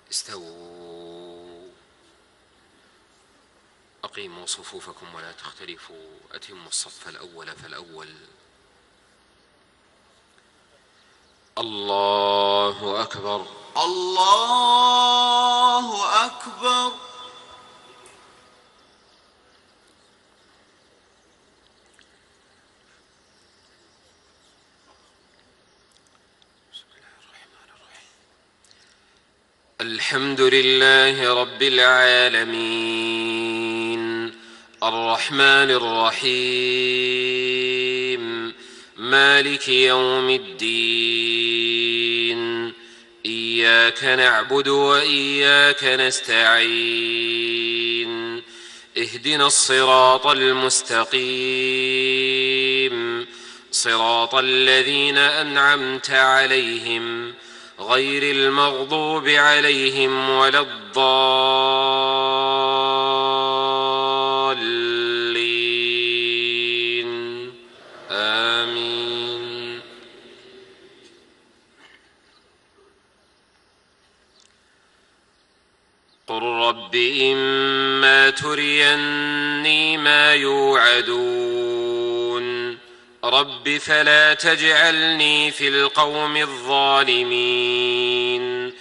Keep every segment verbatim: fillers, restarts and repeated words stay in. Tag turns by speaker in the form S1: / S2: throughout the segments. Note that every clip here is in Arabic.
S1: استووا. أقيموا صفوفكم ولا تختلفوا. أتموا الصف الأول فالأول. الله أكبر.
S2: الله أكبر.
S1: الحمد لله رب العالمين الرحمن الرحيم مالك يوم الدين. إياك نعبد وإياك نستعين. اهدنا الصراط المستقيم صراط الذين أنعمت عليهم غير المغضوب عليهم ولا الضالين. آمين. قل رب إما تريني ما يوعدون رب فلا تجعلني في القوم الظالمين.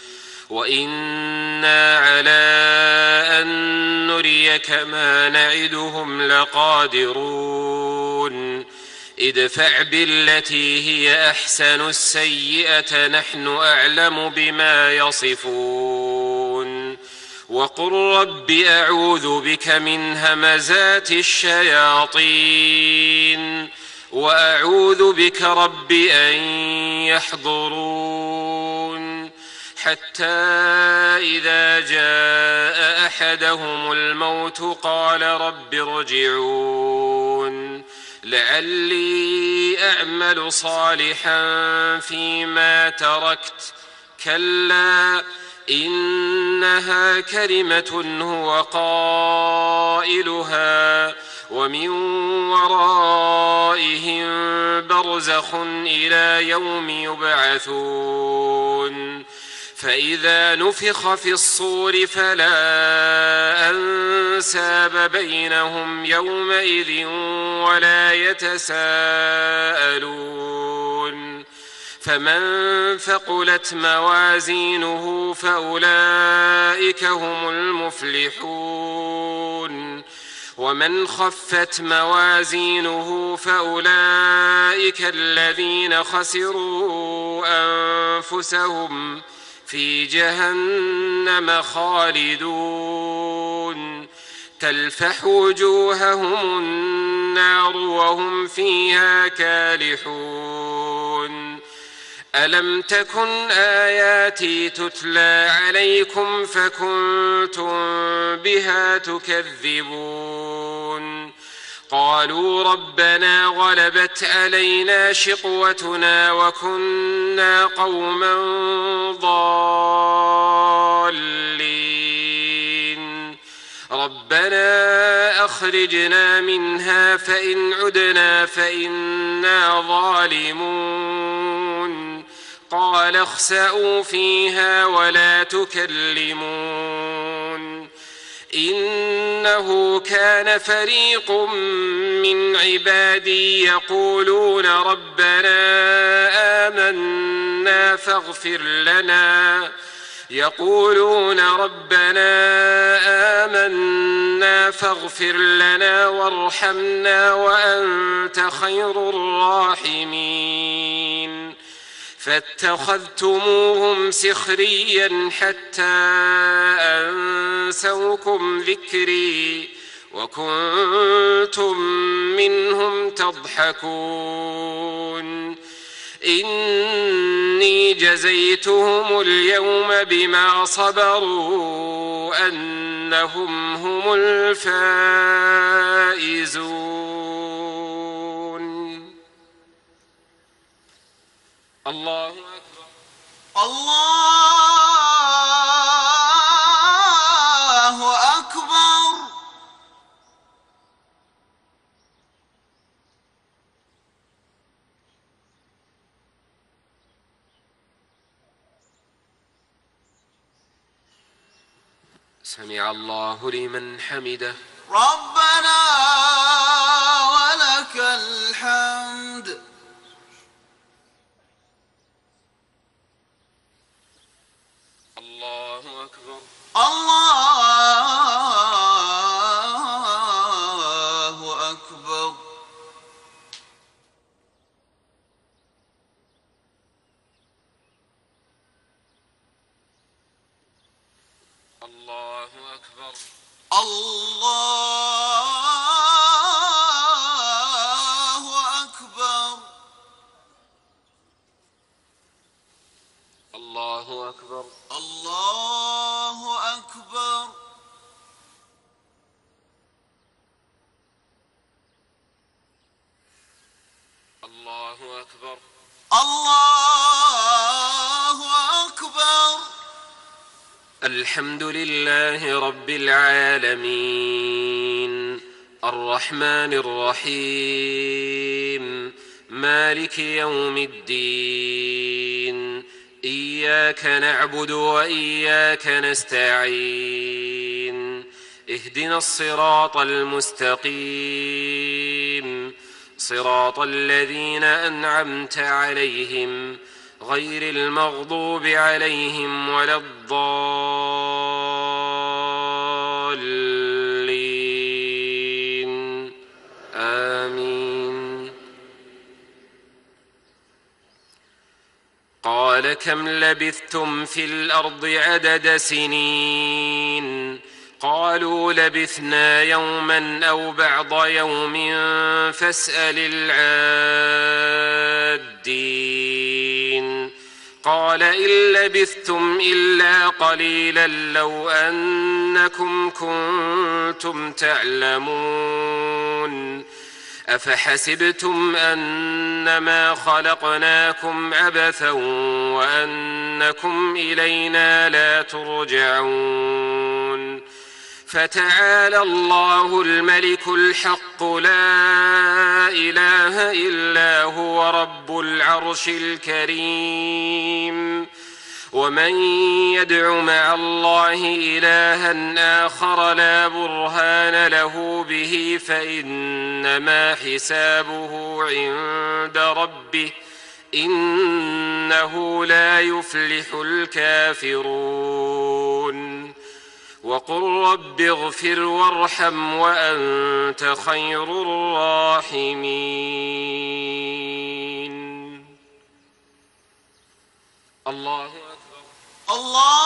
S1: وإنا على أن نريك ما نعدهم لقادرون. ادفع بالتي هي أحسن السيئة نحن أعلم بما يصفون. وقل رب أعوذ بك من همزات الشياطين وأعوذ بك رب أن يحضرون. حتى إذا جاء أحدهم الموت قال رب ارجعون لعلي أعمل صالحا فيما تركت. كلا إنها كلمة هو قائلها ومن ورائهم برزخ إلى يوم يبعثون. فإذا نفخ في الصور فلا أنساب بينهم يومئذ ولا يتساءلون. فمن ثقلت موازينه فأولئك هم المفلحون. ومن خفت موازينه فأولئك الذين خسروا أنفسهم في جهنم خالدون. تلفح وجوههم النار وهم فيها كالحون. ألم تكن آياتي تتلى عليكم فكنتم بها تكذبون. قالوا ربنا غلبت علينا شقوتنا وكنا قوما ضالين. ربنا أخرجنا منها فإن عدنا فإنا ظالمون. قال اخسئوا فيها ولا تكلمون. إنه كان فريق من عبادي يقولون ربنا آمنا فاغفر لنا يقولون ربنا آمنا فاغفر لنا وارحمنا وأنت خير الراحمين. فاتخذتموهم سخريا حتى أنسوكم ذكري وكنتم منهم تضحكون. إني جزيتهم اليوم بما صبروا أنهم هم الفائزون. الله أكبر.
S2: الله أكبر.
S1: سمع الله لمن حمده.
S2: ربنا ولك الحمد.
S1: الله أكبر.
S2: الله أكبر.
S1: الله أكبر.
S2: الله أكبر.
S1: الله أكبر.
S2: الله أكبر.
S1: الله أكبر.
S2: الله أكبر.
S1: الحمد لله رب العالمين الرحمن الرحيم مالك يوم الدين إياك نعبد وإياك نستعين اهدنا الصراط المستقيم صراط الذين أنعمت عليهم غير المغضوب عليهم ولا الضالين آمين. قال كم لبثتم في الأرض عدد سنين قالوا لبثنا يوما أو بعض يوم فاسأل العادين قال إن لبثتم إلا قليلا لو أنكم كنتم تعلمون أفحسبتم أنما خلقناكم عبثا وأنكم إلينا لا ترجعون فتعالى الله الملك الحق لا إله إلا هو رب العرش الكريم ومن يدع مع الله إلها آخر لا برهان له به فإنما حسابه عند ربه إنه لا يفلح الكافرون وقل رب اغفر وارحم وأنت خير الراحمين. الله أكبر.
S2: الله